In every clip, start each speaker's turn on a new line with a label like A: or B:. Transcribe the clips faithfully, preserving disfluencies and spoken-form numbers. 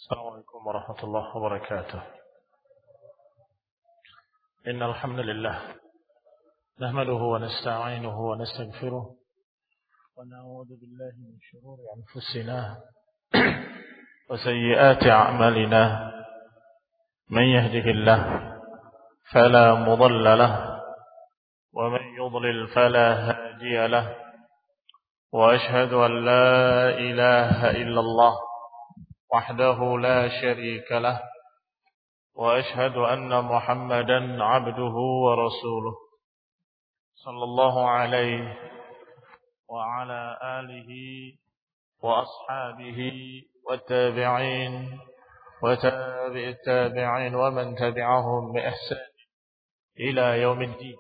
A: السلام عليكم ورحمة الله وبركاته. إن الحمد لله نحمده ونستعينه ونستغفره ونعوذ بالله من شرور أنفسنا وسيئات أعمالنا. من يهده الله فلا مضل له ومن يضلل فلا هادي له، وأشهد أن لا إله إلا الله وحده لا شريك له، وأشهد أن محمدا عبده ورسوله صلى الله عليه وعلى آله وأصحابه والتابعين وتابع التابعين ومن تبعهم بإحسان إلى يوم الدين.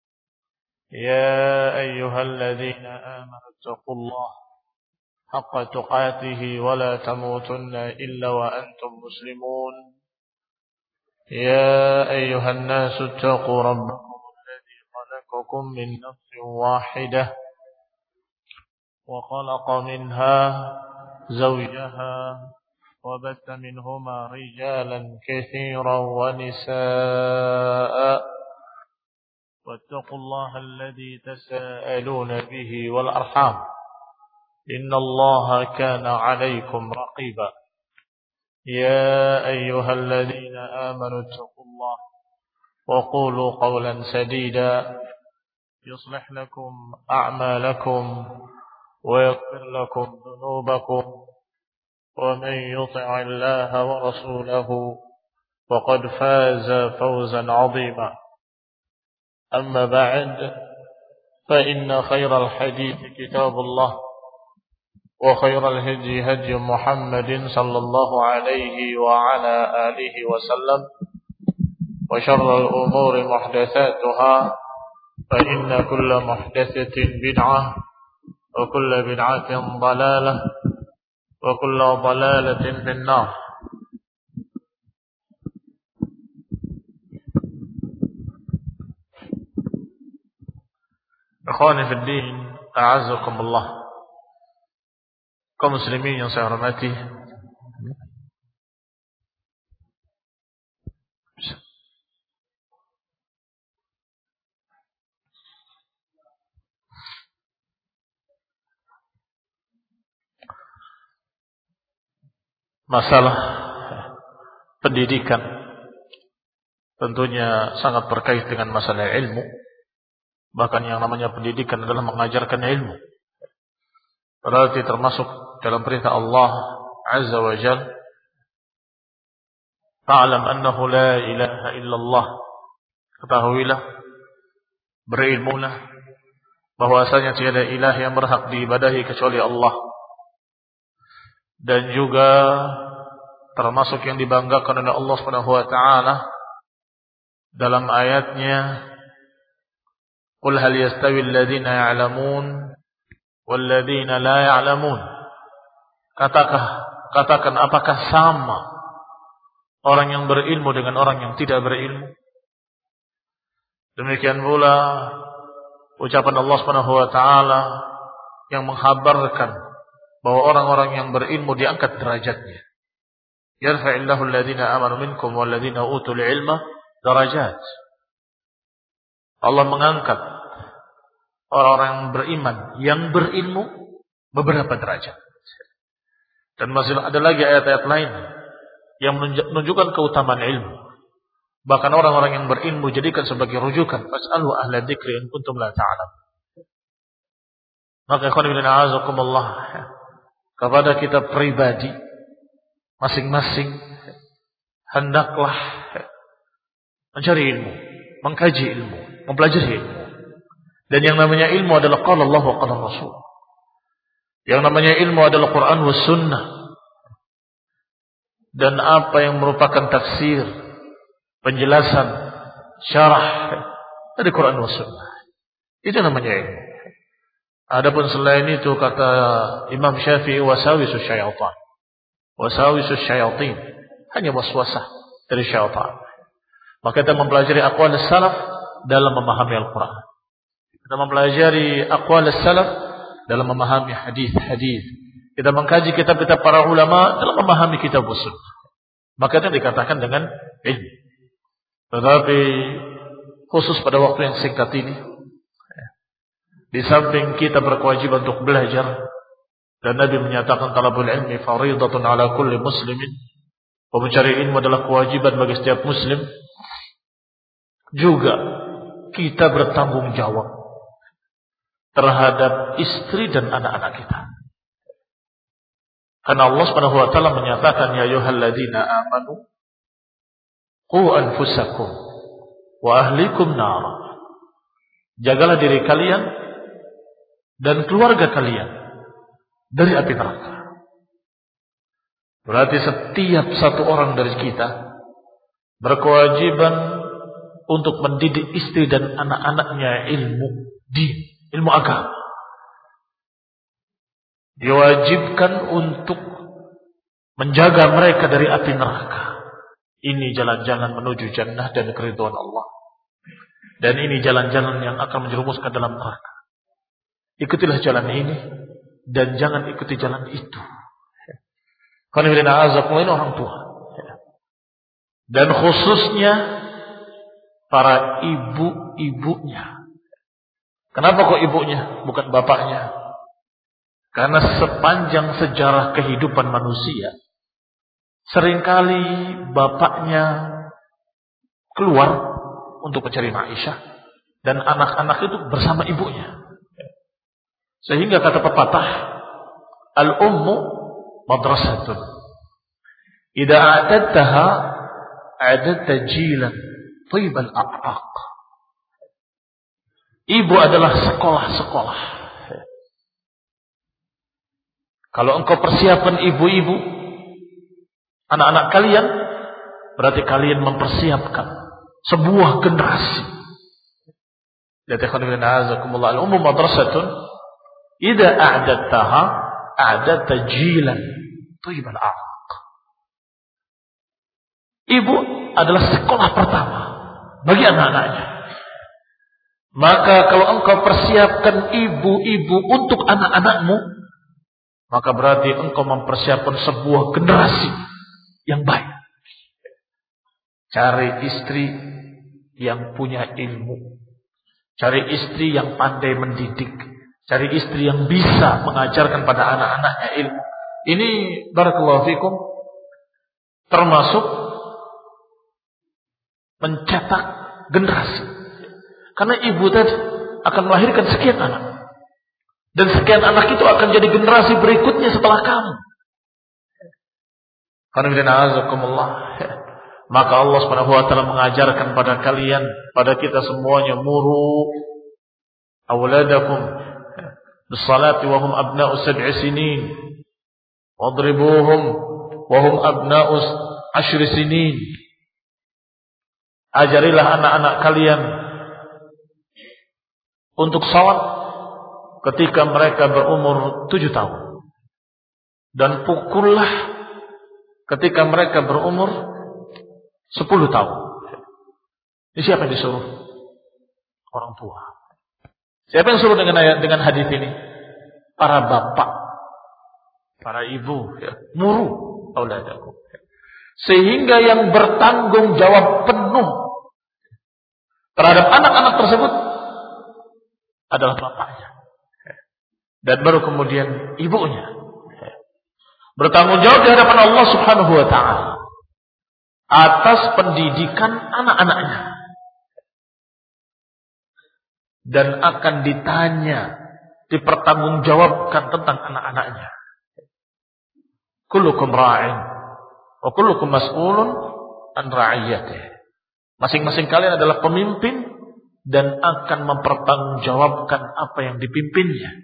A: يا أيها الذين آمنوا اتقوا الله حق تقاته ولا تموتن إلا وأنتم مسلمون. يا أيها الناس اتقوا ربكم الذي خلقكم من نفس واحدة وخلق منها زوجها وبث منهما رجالا كثيرا ونساء، واتقوا الله الذي تساءلون به والأرحام إن الله كان عليكم رقيبا. يا أيها الذين آمنوا اتقوا الله وقولوا قولا سديدا يصلح لكم أعمالكم ويغفر لكم ذنوبكم، ومن يطع الله ورسوله فقد فاز فوزا عظيما. أما بعد، فإن خير الحديث كتاب الله، وخير الهدي هدي محمد صلى الله عليه وعلى آله وسلم، وشر الأمور محدثاتها، فإن كل محدثة بدعة، وكل بدعة ضلالة، وكل ضلالة في النار. Ikhwani fi din, a'azzakumullah. Kaum muslimin yang saya hormati, masalah pendidikan tentunya sangat berkait dengan masalah ilmu. Bahkan yang namanya pendidikan adalah mengajarkan ilmu. Berarti termasuk dalam perintah Allah Azza wa Jalla, "Fa'lam annahu la ilaha illallah." Ketahuilah, berilmulah bahwasanya tiada ilah yang berhak diibadahi kecuali Allah. Dan juga termasuk yang dibanggakan oleh Allah Subhanahu wa taala dalam ayatnya, "Qul hal yastawi alladziina ya'lamun walladzina la ya'lamun." Katakan, katakan apakah sama orang yang berilmu dengan orang yang tidak berilmu? Demikian pula ucapan Allah Subhanahu wa taala yang menghabarkan bahwa orang-orang yang berilmu diangkat derajatnya. Yarfa'illahu alladzina amanu minkum walladzina utul ilma darajat. Allah mengangkat orang-orang yang beriman, yang berilmu beberapa derajat. Dan masih ada lagi ayat-ayat lain yang menunjukkan keutamaan ilmu. Bahkan orang-orang yang berilmu jadikan sebagai rujukan. Fas'alu ahla dzikri in kuntum la ta'lamun. Maka ikhwan fillah a'azakumullah, kepada kita pribadi masing-masing hendaklah mencari ilmu, mengkaji ilmu, mempelajari ilmu. Dan yang namanya ilmu adalah qala Allah wa qala Rasul. Yang namanya ilmu adalah Quran wa sunnah. Dan apa yang merupakan tafsir, penjelasan, syarah dari Quran wa sunnah, itu namanya ilmu. Adapun selain itu, kata Imam Syafi'i, wasawisus syaitan. Wasawisus syaitin, hanya waswasah dari syaitan. Maka kita mempelajari aqwal salaf dalam memahami Al-Quran. Kita mempelajari aqwal salaf dalam memahami hadis-hadis. kita mengkaji kitab-kitab para ulama dalam memahami kitab sunnah. Maka itu dikatakan dengan ilmu. Tetapi khusus pada waktu yang singkat ini, di samping kita berkewajiban untuk belajar, dan Nabi menyatakan talabul ilmi fariidatun ala kulli muslimin, mencari ilmu adalah kewajiban bagi setiap muslim, juga kita bertanggung jawab terhadap istri dan anak-anak kita. Karena Allah Subhanahu wa taala menyatakan ya ayyuhalladzina amanu qu anfusakum wa ahlikum nar. Jagalah diri kalian dan keluarga kalian dari api neraka. Berarti setiap satu orang dari kita berkewajiban untuk mendidik istri dan anak-anaknya ilmu din, ilmu agama. Diwajibkan untuk menjaga mereka dari api neraka. Ini jalan-jalan menuju jannah dan keridhaan Allah. Dan ini jalan-jalan yang akan menjerumuskan dalam neraka. Ikutilah jalan ini dan jangan ikuti jalan itu. Karena azakumullah ini orang tua. Dan khususnya para ibu-ibunya. Kenapa kok ibunya, bukan bapaknya? Karena sepanjang sejarah kehidupan manusia, seringkali bapaknya keluar untuk mencari maisha, dan anak-anak itu bersama ibunya. Sehingga kata pepatah, al-ummu madrasatun. Idza a'tadtaha a'dadta jilan thayyibal aqaq. Ibu adalah sekolah-sekolah. Kalau engkau persiapkan ibu-ibu anak-anak kalian, berarti kalian mempersiapkan sebuah generasi. Yataqabbalallahu al-ummu madrasatun idza a'dadtaha a'dadta jilan thayyibal aqaq. Ibu adalah sekolah pertama bagi anak-anaknya. Maka kalau engkau persiapkan ibu-ibu untuk anak-anakmu, maka berarti engkau mempersiapkan sebuah generasi yang baik. Cari istri yang punya ilmu. Cari istri yang pandai mendidik. Cari istri yang bisa mengajarkan pada anak-anaknya ilmu. Ini barakallahu fikum termasuk mencetak generasi. Karena ibu tadi akan melahirkan sekian anak. Dan sekian anak itu akan jadi generasi berikutnya setelah kamu. Maka Allah Subhanahu wa taala mengajarkan pada kalian, pada kita semuanya, muru auladakum bis-salati wa hum abna'u sab'i sinin wadribuhum wa hum abna'u ashri sinin. Ajarilah anak-anak kalian untuk salat ketika mereka berumur tujuh tahun. Dan pukullah ketika mereka berumur sepuluh tahun. Ini siapa yang disuruh? Orang tua. Siapa yang suruh dengan ayat, dengan hadis ini? Para bapak, para ibu, ya. Muru auladakum. Sehingga yang bertanggung jawab penuh terhadap anak-anak tersebut adalah bapaknya. Dan baru kemudian ibunya. Bertanggung jawab di hadapan Allah Subhanahu wa taala atas pendidikan anak-anaknya. Dan akan ditanya, dipertanggungjawabkan tentang anak-anaknya. Kullukum ra'in wa kullukum mas'ulun an ra'iyatihi. Masing-masing kalian adalah pemimpin dan akan mempertanggungjawabkan apa yang dipimpinnya.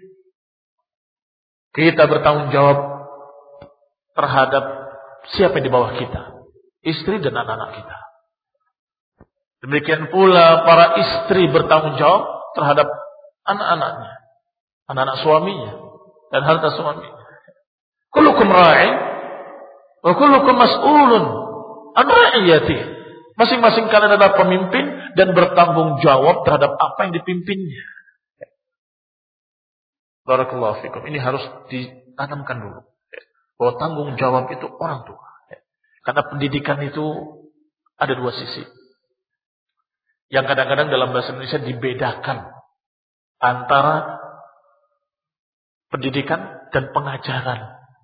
A: Kita bertanggung jawab terhadap siapa yang di bawah kita, istri dan anak-anak kita. Demikian pula para istri bertanggung jawab terhadap anak-anaknya, anak-anak suaminya dan harta suaminya. Kullukum ra'in wa kullukum mas'ulun an ra'iyatihi. Masing-masing kalian adalah pemimpin dan bertanggung jawab terhadap apa yang dipimpinnya. Barakallahu fikum. Ini harus tanamkan dulu bahwa tanggung jawab itu orang tua. Karena pendidikan itu ada dua sisi. Yang kadang-kadang dalam bahasa Indonesia dibedakan antara pendidikan dan pengajaran.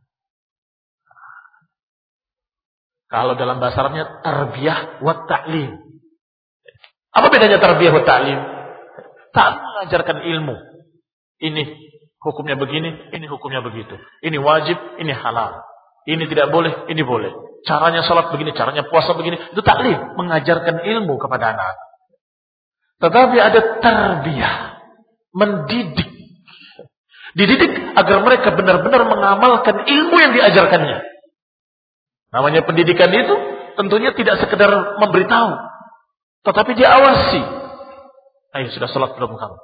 A: Kalau dalam bahasa Arabnya tarbiyah wa ta'lim. Apa bedanya tarbiyah wa ta'lim? Tak mengajarkan ilmu. Ini hukumnya begini, ini hukumnya begitu. Ini wajib, ini halal. Ini tidak boleh, ini boleh. Caranya salat begini, caranya puasa begini. Itu taklim, mengajarkan ilmu kepada anak. Tetapi ada tarbiyah, mendidik. Dididik agar mereka benar-benar mengamalkan ilmu yang diajarkannya. Namanya pendidikan itu tentunya tidak sekedar memberitahu, tetapi diawasi. Ayo, sudah salat belum kamu?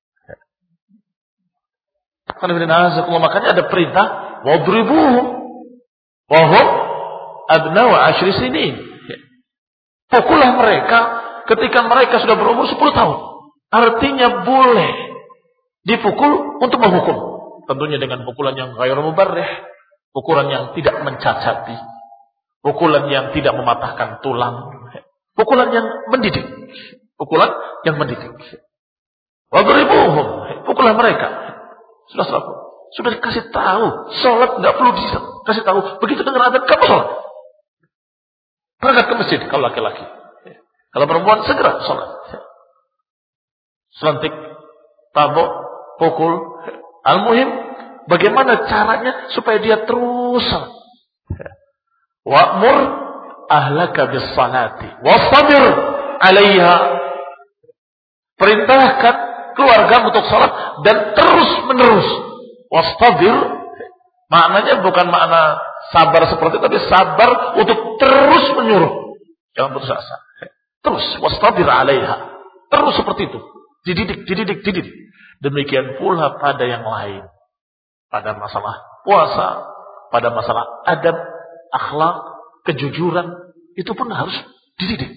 A: Makanya ada perintah wadribuhum wa hum abna'u ashri sinin. Pukullah mereka ketika mereka sudah berumur sepuluh tahun. Artinya boleh dipukul untuk menghukum. Tentunya dengan pukulan yang ghairu mubarrih, pukulan yang tidak mencacati, pukulan yang tidak mematahkan tulang, pukulan yang mendidik, pukulan yang mendidik. Wadribuhum, pukullah mereka. Sudah salat, sudah dikasih tahu, sholat nggak perlu dikasih tahu. Begitu dengar adzan kamu sholat. Berangkat ke masjid kalau laki-laki. Kalau perempuan segera sholat. Selantik, tabok, pukul. Al-muhim, bagaimana caranya supaya dia terus sholat. Wa'mur ahlaka bis salati wastabir 'alaiha. Perintahkan keluarga untuk sholat dan terus menerus. Wastabir maknanya bukan makna sabar seperti itu, tapi sabar untuk terus menyuruh. Jangan putus asa. Terus wastabir 'alaiha. Terus seperti itu. Dididik, dididik, dididik. Demikian pula pada yang lain. Pada masalah puasa, pada masalah adab, akhlak, kejujuran, itu pun harus dididik.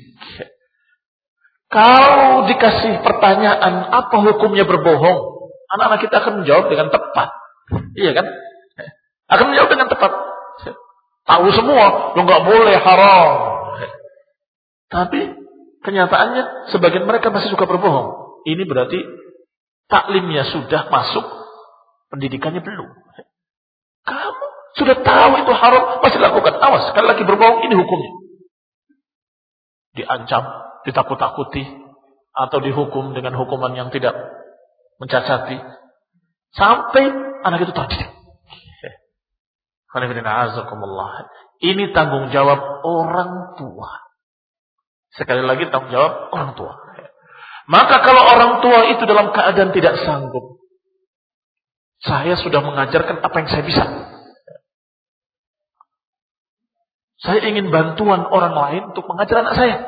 A: Kalau dikasih pertanyaan apa hukumnya berbohong, anak-anak kita akan menjawab dengan tepat. Iya kan? Akan menjawab dengan tepat. Tahu semua, lo nggak boleh, haram. Tapi kenyataannya sebagian mereka masih suka berbohong. Ini berarti taklimnya sudah masuk, pendidikannya belum. Kamu sudah tahu itu haram, masih lakukan. Awas, sekali lagi berbohong, ini hukumnya. Diancam, ditakut-takuti, atau dihukum dengan hukuman yang tidak mencacati, sampai anak itu terdidik. Ini tanggung jawab orang tua. Sekali lagi tanggung jawab orang tua. Maka kalau orang tua itu dalam keadaan tidak sanggup, saya sudah mengajarkan apa yang saya bisa. Saya ingin bantuan orang lain untuk mengajar anak saya.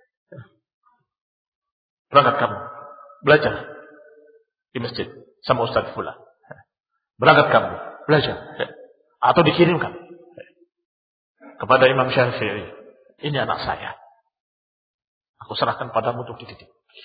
A: Berangkat kamu, belajar di masjid sama Ustaz Fulan. Berangkat kamu, belajar. Atau dikirimkan kepada Imam Syafi'i. Ini anak saya. Aku serahkan padamu untuk dididik.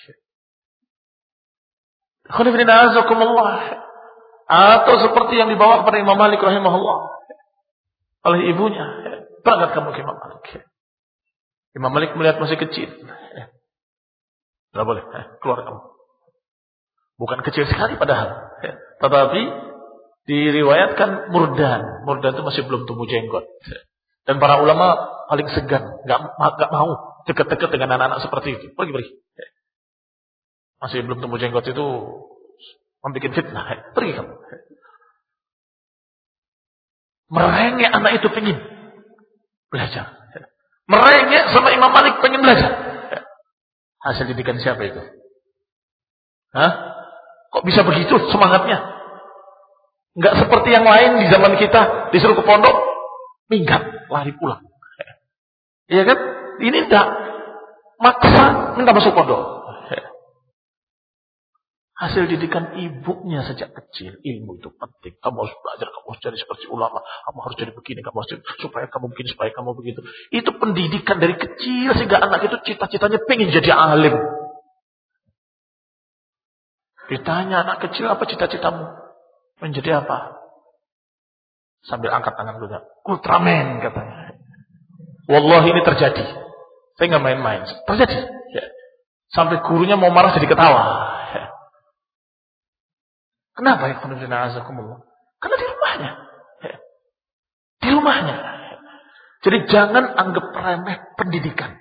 A: Atau seperti yang dibawa kepada Imam Malik rahimahullah oleh ibunya. Berangkat kamu ke Imam Malik. Imam Malik melihat masih kecil. Tidak boleh, keluar kamu. Bukan kecil sekali padahal. Tetapi diriwayatkan murdan. Murdan itu masih belum tumbuh jenggot. Dan para ulama paling segan. Gak, gak mau dekat-dekat dengan anak-anak seperti itu. Pergi-pergi. Masih belum tumbuh jenggot itu membuat fitnah. Pergi kamu. Merengek anak itu pengen belajar. Merengek sama Imam Malik pengen belajar. Hasil didikan siapa itu? Hah? Kok bisa begitu semangatnya? Enggak seperti yang lain di zaman kita, disuruh ke pondok, minggat, lari pulang. Iya kan? Ini enggak. Maksa minta masuk pondok. Hasil didikan ibunya sejak kecil. Ilmu itu penting. Kamu harus belajar, kamu harus jadi seperti ulama. Kamu harus jadi begini, kamu harus jadi, supaya kamu begini, supaya kamu begitu. Itu pendidikan dari kecil sehingga anak itu cita-citanya pengen jadi alim. Ditanya anak kecil, apa cita-citamu? Menjadi apa? Sambil angkat tangan gurunya. Ultraman katanya. Wallahi ini terjadi. Saya nggak main-main. Terjadi. Ya. Sampai gurunya mau marah jadi ketawa. Ya. Kenapa ya? Karena di rumahnya. Ya. Di rumahnya. Jadi jangan anggap remeh pendidikan.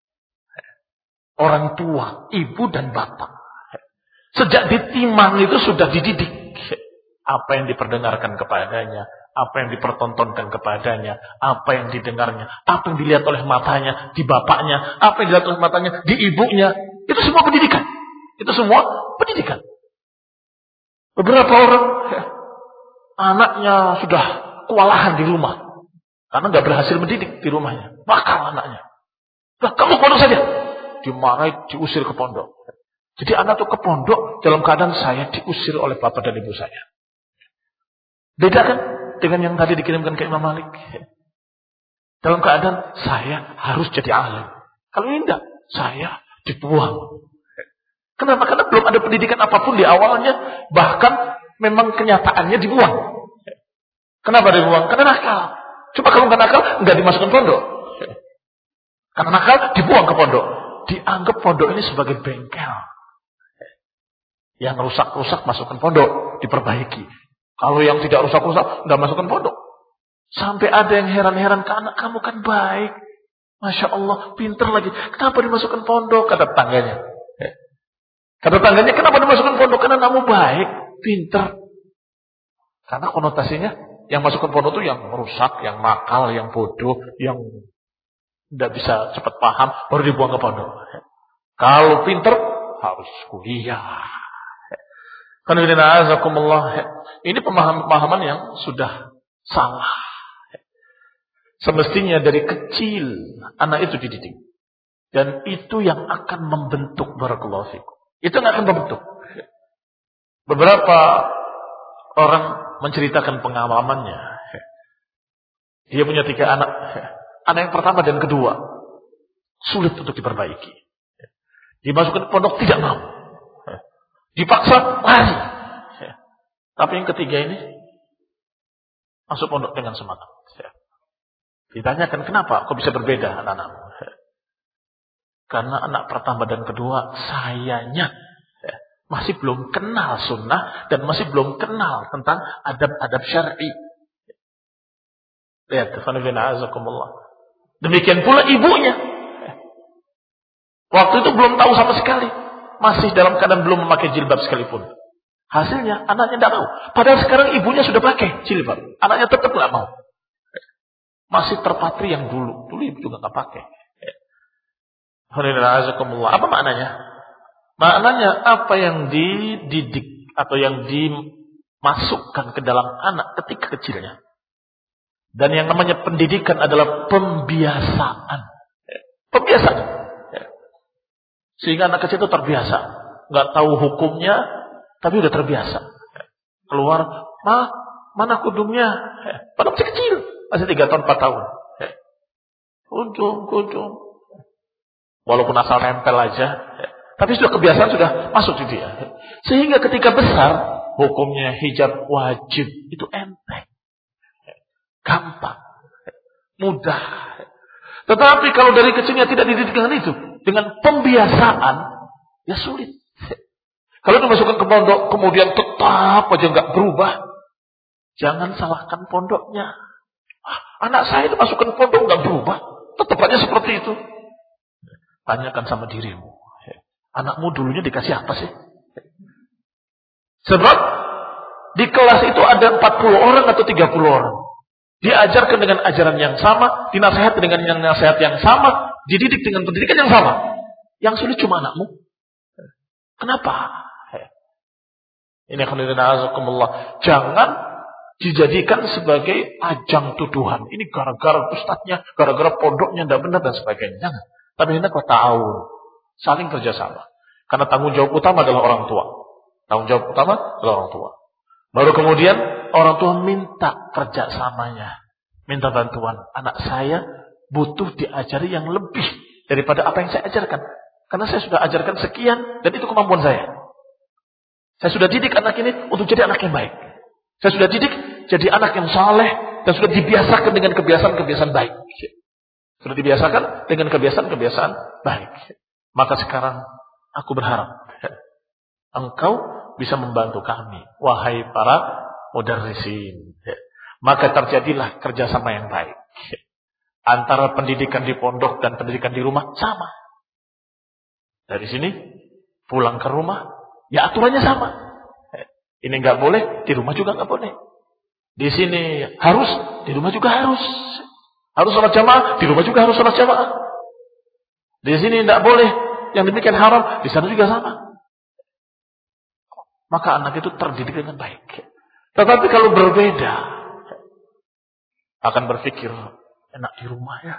A: Orang tua, ibu dan bapak. Sejak ditimang itu sudah dididik. Apa yang diperdengarkan kepadanya, apa yang dipertontonkan kepadanya, apa yang didengarnya, apa yang dilihat oleh matanya, di bapaknya, apa yang dilihat oleh matanya, di ibunya. Itu semua pendidikan. Itu semua pendidikan. Beberapa orang, ya, anaknya sudah kewalahan di rumah. Karena nggak berhasil mendidik di rumahnya. Bakal anaknya. Nah, kamu pondok saja. Dimarahi, diusir ke pondok. Jadi anak itu ke pondok dalam keadaan saya diusir oleh bapak dan ibu saya. Beda kan dengan yang tadi dikirimkan ke Imam Malik. Dalam keadaan saya harus jadi alim. Kalau ini enggak, saya dibuang. Kenapa? Karena belum ada pendidikan apapun di awalnya. Bahkan memang kenyataannya dibuang. Kenapa dibuang? Karena nakal. Coba kalau nggak nakal, nggak dimasukkan pondok. Karena nakal, dibuang ke pondok. Dianggap pondok ini sebagai bengkel. Yang rusak-rusak masukkan pondok, diperbaiki. Kalau yang tidak rusak-rusak, nggak masukkan pondok. Sampai ada yang heran-heran, ke anak kamu kan baik. Masya Allah, pinter lagi. Kenapa dimasukkan pondok? Kata tangganya. Kata tangganya, kenapa dimasukkan pondok? Karena kamu baik, pinter. Karena konotasinya, yang masukkan pondok itu yang rusak, yang nakal, yang bodoh, yang tidak bisa cepat paham, baru dibuang ke pondok. Kalau pinter, harus kuliah. Ini pemahaman yang sudah salah. Semestinya dari kecil anak itu dididik. Dan itu yang akan membentuk barakallahu fikum. Itu yang akan membentuk. Beberapa orang menceritakan pengalamannya. Dia punya tiga anak. Anak yang pertama dan kedua sulit untuk diperbaiki. Dimasukkan ke pondok tidak mau. Dipaksa lari. Tapi yang ketiga ini masuk pondok dengan semangat. Ditanyakan kenapa kok bisa berbeda anak-anakmu? Karena anak pertama dan kedua sayanya masih belum kenal sunnah dan masih belum kenal tentang adab-adab syar'i. Lihat, demikian pula ibunya. Waktu itu belum tahu sama sekali. Masih dalam keadaan belum memakai jilbab sekalipun. Hasilnya anaknya tidak mau. Padahal sekarang ibunya sudah pakai jilbab. Anaknya tetap tidak mau. Masih terpatri yang dulu. Dulu ibu juga tidak pakai. Apa maknanya? Maknanya apa yang dididik atau yang dimasukkan ke dalam anak ketika kecilnya. Dan yang namanya pendidikan adalah pembiasaan. Pembiasaan. Sehingga anak kecil itu terbiasa. Nggak tahu hukumnya, tapi udah terbiasa. Keluar, ma, mana kudungnya? Padahal masih kecil. Masih tiga tahun, empat tahun. Kudung, kudung. Walaupun asal nempel aja. Tapi sudah kebiasaan, sudah masuk di dia. Sehingga ketika besar, hukumnya hijab wajib. Itu enteng. Gampang. Mudah. Tetapi kalau dari kecilnya tidak dididik dengan itu, dengan pembiasaan, ya sulit. Kalau dimasukkan ke pondok, kemudian tetap aja nggak berubah, jangan salahkan pondoknya. Ah, anak saya dimasukkan ke pondok nggak berubah, tetap aja seperti itu. Tanyakan sama dirimu, anakmu dulunya dikasih apa sih? Sebab di kelas itu ada empat puluh orang atau tiga puluh orang. Diajarkan dengan ajaran yang sama, dinasihat dengan yang nasihat yang sama, dididik dengan pendidikan yang sama. Yang sulit cuma anakmu. Kenapa? Ini azakumullah. Jangan dijadikan sebagai ajang tuduhan. Ini gara-gara ustadznya, gara-gara pondoknya tidak benar dan sebagainya. Jangan. Tapi ini kau tahu, saling kerjasama. Karena tanggung jawab utama adalah orang tua. Tanggung jawab utama adalah orang tua. Baru kemudian orang tua minta kerjasamanya, minta bantuan. Anak saya butuh diajari yang lebih daripada apa yang saya ajarkan. Karena saya sudah ajarkan sekian dan itu kemampuan saya. Saya sudah didik anak ini untuk jadi anak yang baik. Saya sudah didik jadi anak yang saleh, dan sudah dibiasakan dengan kebiasaan-kebiasaan baik. Sudah dibiasakan dengan kebiasaan-kebiasaan baik. Maka sekarang aku berharap engkau bisa membantu kami, wahai para mudarrisin. Maka terjadilah kerjasama yang baik antara pendidikan di pondok dan pendidikan di rumah sama. Dari sini pulang ke rumah, ya aturannya sama. Ini nggak boleh, di rumah juga nggak boleh. Di sini harus, di rumah juga harus. Harus sholat jamaah, di rumah juga harus sholat jamaah. Di sini nggak boleh, yang demikian haram, di sana juga sama. Maka anak itu terdidik dengan baik. Tetapi kalau berbeda, akan berpikir enak di rumah ya.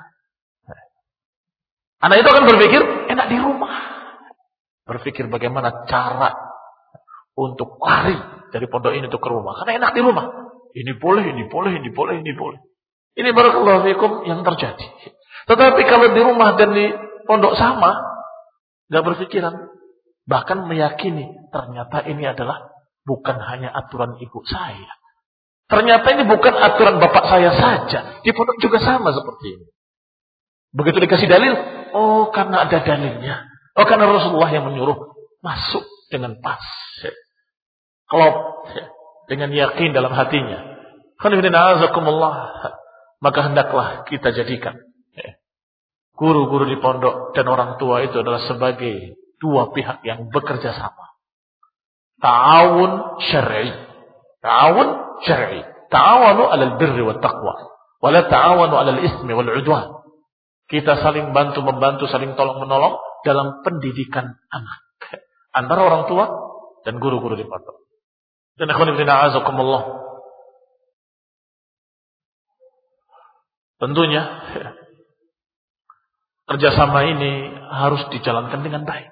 A: Anak itu akan berpikir enak di rumah. Berpikir bagaimana cara untuk lari dari pondok ini untuk ke rumah. Karena enak di rumah. Ini boleh, ini boleh, ini boleh, ini boleh. Ini barakallahu fikum yang terjadi. Tetapi kalau di rumah dan di pondok sama, gak berpikiran. Bahkan meyakini ternyata ini adalah bukan hanya aturan ibu saya. Ternyata ini bukan aturan bapak saya saja. Di pondok juga sama seperti ini. Begitu dikasih dalil, oh karena ada dalilnya. Oh karena Rasulullah yang menyuruh, masuk dengan pas. Klop dengan yakin dalam hatinya. Maka hendaklah kita jadikan guru-guru di pondok dan orang tua itu adalah sebagai dua pihak yang bekerja sama. Ta'awun syar'i. Ta'awun syar'i. Ta'awanu 'alal birri wat taqwa, wa la ta'awanu 'alal ismi wal 'udwan. Kita saling bantu membantu, saling tolong menolong dalam pendidikan anak antara orang tua dan guru-guru di pondok. Dan ikhwan fillah a'azakumullah. Tentunya kerjasama ini harus dijalankan dengan baik.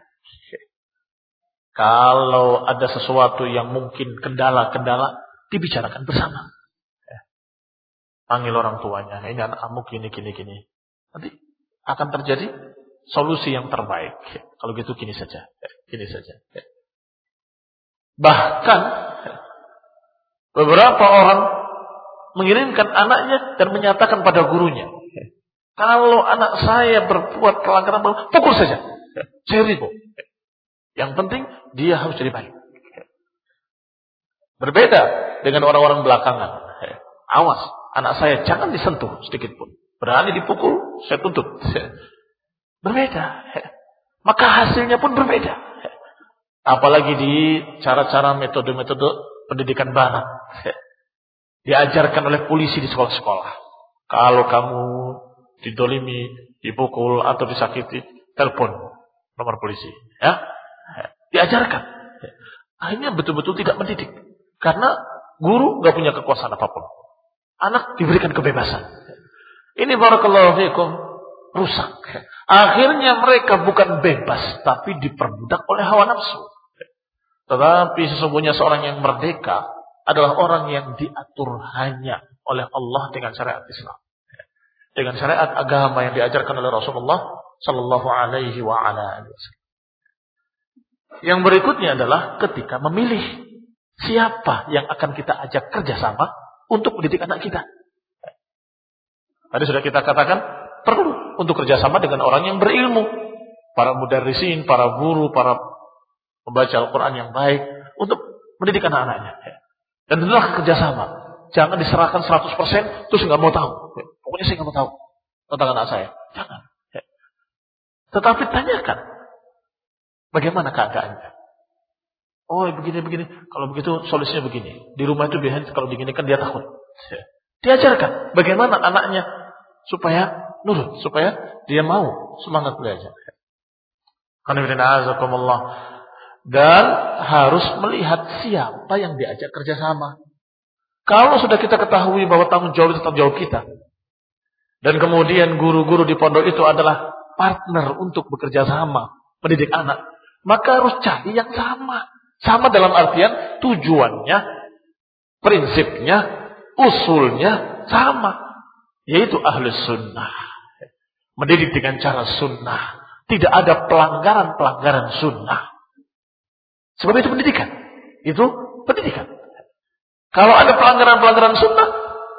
A: Kalau ada sesuatu yang mungkin kendala-kendala, dibicarakan bersama. Panggil orang tuanya, ini anak kamu gini, gini, gini. Nanti akan terjadi solusi yang terbaik. Kalau gitu gini saja, gini saja. Bahkan beberapa orang mengirimkan anaknya dan menyatakan pada gurunya, kalau anak saya berbuat pelanggaran, pukul saja. Saya ribu. Yang penting dia harus jadi baik. Berbeda dengan orang-orang belakangan. Awas, anak saya jangan disentuh sedikit pun. Berani dipukul, saya tuntut. Berbeda. Maka hasilnya pun berbeda. Apalagi di cara-cara metode-metode pendidikan barat. Diajarkan oleh polisi di sekolah-sekolah. Kalau kamu didolimi, dipukul atau disakiti, telepon nomor polisi. Ya, diajarkan. Akhirnya betul-betul tidak mendidik. Karena guru gak punya kekuasaan apapun. Anak diberikan kebebasan. Ini barakallahu fikum rusak. Akhirnya mereka bukan bebas, tapi diperbudak oleh hawa nafsu. Tetapi sesungguhnya seorang yang merdeka adalah orang yang diatur hanya oleh Allah dengan syariat Islam. Dengan syariat agama yang diajarkan oleh Rasulullah sallallahu alaihi wa ala alihi wasallam. Yang berikutnya adalah ketika memilih siapa yang akan kita ajak kerjasama untuk mendidik anak kita. Tadi sudah kita katakan perlu untuk kerjasama dengan orang yang berilmu, para mudarrisin, para guru, para pembaca Al-Quran yang baik untuk mendidik anak-anaknya. Dan tentulah kerjasama. Jangan diserahkan seratus persen terus nggak mau tahu. Pokoknya saya nggak mau tahu tentang anak saya. Jangan. Tetapi tanyakan bagaimana keadaannya. Oh begini-begini. Kalau begitu solusinya begini. Di rumah itu biasanya kalau begini kan dia takut. Diajarkan bagaimana anaknya supaya nurut, supaya dia mau semangat belajar. Dan harus melihat siapa yang diajak kerjasama. Kalau sudah kita ketahui bahwa tanggung jawab itu tanggung jawab kita, dan kemudian guru-guru di pondok itu adalah partner untuk bekerja sama mendidik anak, maka harus cari yang sama. Sama dalam artian tujuannya, prinsipnya, usulnya sama, yaitu ahlus sunnah. Mendidik dengan cara sunnah. Tidak ada pelanggaran-pelanggaran sunnah. Sebab itu pendidikan. Itu pendidikan. Kalau ada pelanggaran-pelanggaran sunnah,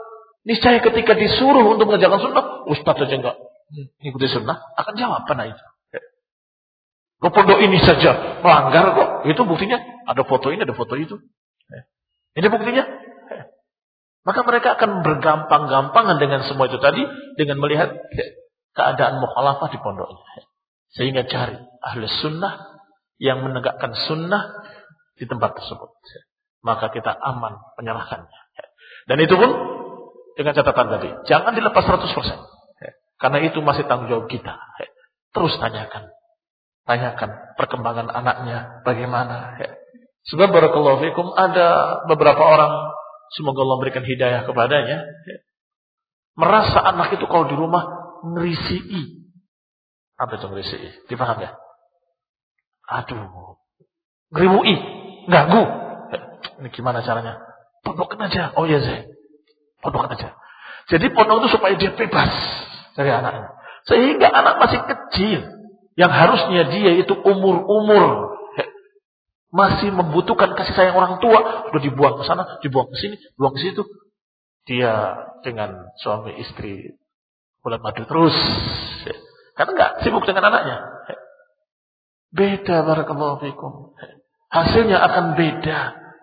A: Niscaya ketika disuruh untuk mengerjakan sunnah, ustaz saja enggak ikuti sunnah, akan jawab apa itu. Ke pondok ini saja melanggar kok. Itu buktinya ada foto ini, ada foto itu. Ini buktinya. Maka mereka akan bergampang-gampangan dengan semua itu tadi dengan melihat keadaan mukhalafah di pondoknya. Sehingga cari ahli sunnah yang menegakkan sunnah di tempat tersebut. Maka kita aman menyerahkannya. Dan itu pun dengan catatan tadi, jangan dilepas seratus persen. Karena itu masih tanggung jawab kita. Terus tanyakan. Tanyakan perkembangan anaknya bagaimana. Sebab barakallahu fikum ada beberapa orang, semoga Allah berikan hidayah kepadanya, merasa anak itu kalau di rumah ngerisii. Apa itu ngerisii? Dipaham ya? Aduh. Ngerimui. Ganggu. Ini gimana caranya? Pondokkan aja. Oh iya Zai. Pondokkan aja. Jadi pondok itu supaya dia bebas dari anaknya. Sehingga anak masih kecil. Yang harusnya dia itu umur-umur masih membutuhkan kasih sayang orang tua, sudah dibuang ke sana, dibuang ke sini, dibuang ke situ. Dia dengan suami istri bulan madu terus. Karena enggak sibuk dengan anaknya. Beda barakallahu fikum. Hasilnya akan beda.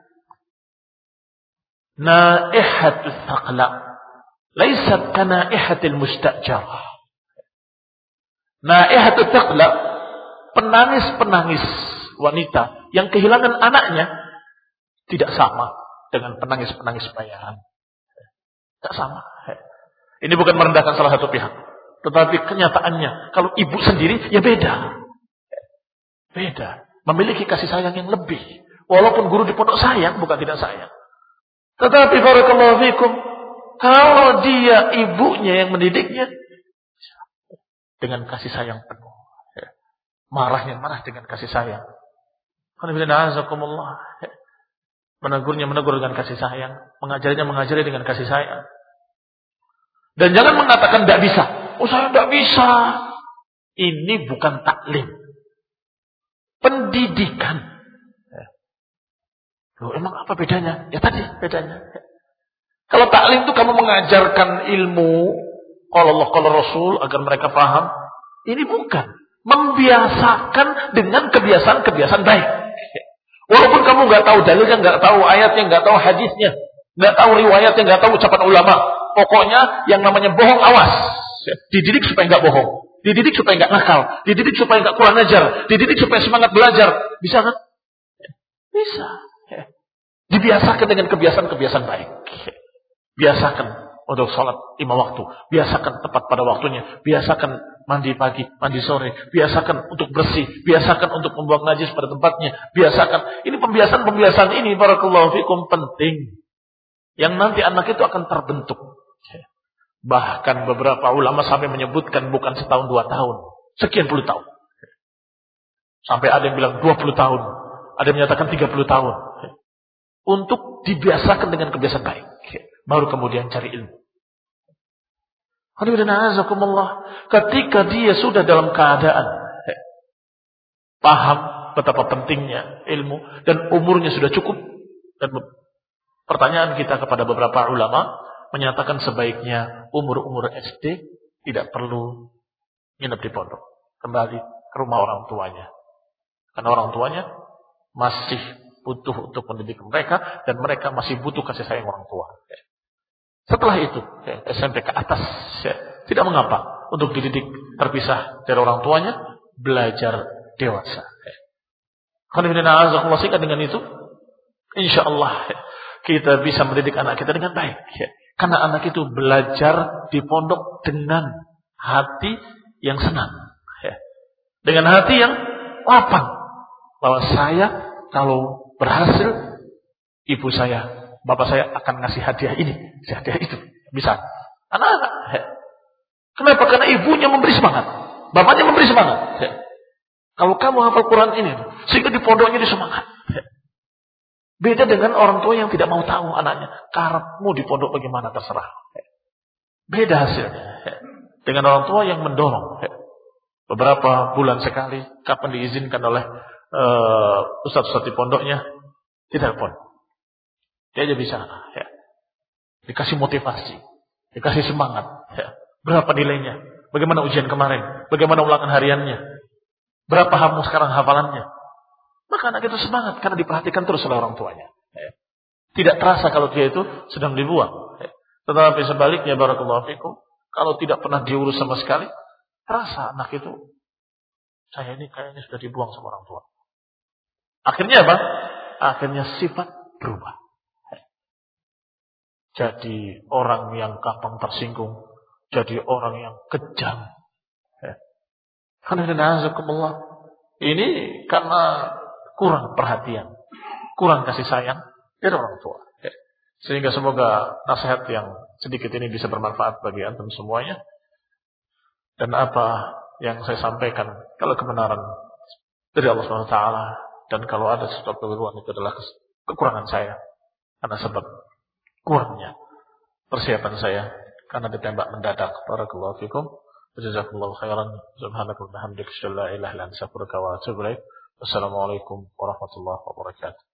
A: Naihatul thaqla laysat kanaihatil mustajarah. Naihatul thaqla, penangis-penangis wanita yang kehilangan anaknya tidak sama dengan penangis-penangis bayaran. Tidak sama. Ini bukan merendahkan salah satu pihak, tetapi kenyataannya kalau ibu sendiri ya beda. Beda. Memiliki kasih sayang yang lebih. Walaupun guru di pondok sayang, bukan tidak sayang. Tetapi barakallahu fikum, kalau dia ibunya yang mendidiknya dengan kasih sayang penuh. Marahnya marah dengan kasih sayang. Menegurnya menegur dengan kasih sayang. Mengajarinya mengajari dengan kasih sayang. Dan jangan mengatakan tidak bisa. Oh saya tidak bisa. Ini bukan taklim. Pendidikan. Loh, emang apa bedanya? Ya tadi bedanya. Kalau taklim itu kamu mengajarkan ilmu kalau Allah kalau Rasul agar mereka paham. Ini bukan. Membiasakan dengan kebiasaan-kebiasaan baik. Walaupun kamu nggak tahu dalilnya, nggak tahu ayatnya, nggak tahu hadisnya, nggak tahu riwayatnya, nggak tahu ucapan ulama. Pokoknya yang namanya bohong awas. Dididik supaya nggak bohong. Dididik supaya nggak nakal. Dididik supaya nggak kurang ajar. Dididik supaya semangat belajar. Bisa kan? Bisa. Dibiasakan dengan kebiasaan-kebiasaan baik. Biasakan untuk sholat lima waktu. Biasakan tepat pada waktunya. Biasakan mandi pagi, mandi sore. Biasakan untuk bersih. Biasakan untuk membuang najis pada tempatnya. Biasakan. Ini pembiasaan-pembiasaan ini barakallahu fikum penting. Yang nanti anak itu akan terbentuk. Bahkan beberapa ulama sampai menyebutkan bukan setahun dua tahun. Sekian puluh tahun. Sampai ada yang bilang dua puluh tahun. Ada yang menyatakan tiga puluh tahun. Untuk dibiasakan dengan kebiasaan baik. Baru kemudian cari ilmu. Ketika dia sudah dalam keadaan paham betapa pentingnya ilmu dan umurnya sudah cukup, dan pertanyaan kita kepada beberapa ulama menyatakan sebaiknya umur-umur S D tidak perlu nginep di pondok, kembali ke rumah orang tuanya, karena orang tuanya masih butuh untuk mendidik mereka dan mereka masih butuh kasih sayang orang tua. Setelah itu, S M P ke atas, tidak mengapa untuk dididik terpisah dari orang tuanya, belajar dewasa. Dengan itu, insya Allah kita bisa mendidik anak kita dengan baik. Karena anak itu belajar di pondok dengan hati yang senang, dengan hati yang lapang, bahwa saya kalau berhasil, ibu saya, bapak saya akan ngasih hadiah ini, hadiah itu. Bisa. Anak-anak. Kenapa? Karena ibunya memberi semangat. Bapaknya memberi semangat. Kalau kamu hafal Quran ini, sehingga di pondoknya disemangat. Beda dengan orang tua yang tidak mau tahu anaknya. Karepmu di pondok bagaimana terserah. Beda hasilnya. Dengan orang tua yang mendorong. Beberapa bulan sekali, kapan diizinkan oleh uh, ustaz-ustaz di pondoknya, ditelepon. Dia aja bisa. Ya. Dikasih motivasi. dikasih semangat. Ya. Berapa nilainya? Bagaimana ujian kemarin? Bagaimana ulangan hariannya? Berapa kamu sekarang hafalannya? Maka anak itu semangat karena diperhatikan terus oleh orang tuanya. Ya. Tidak terasa kalau dia itu sedang dibuang. Ya. Tetapi sebaliknya, barakallahu fikum, kalau tidak pernah diurus sama sekali, terasa anak itu, saya ini kayaknya sudah dibuang sama orang tua. Akhirnya apa? Akhirnya sifat berubah. Jadi orang yang gampang tersinggung. Jadi orang yang kejam. Ini karena kurang perhatian. Kurang kasih sayang dari orang tua. Sehingga semoga nasihat yang sedikit ini bisa bermanfaat bagi antum semuanya. Dan apa yang saya sampaikan, kalau kebenaran dari Allah subhanahu wa taala, dan kalau ada sesuatu kekeliruan itu adalah kekurangan saya. Karena sebab kurangnya persiapan saya karena ditembak mendadak. Barakallahu fikum. Jazakumullahu khairan. Subhanallahi wa bihamdihi, asyhadu an la ilaha illa anta, astaghfiruka wa atubu ilaik. Wassalamualaikum warahmatullahi wabarakatuh.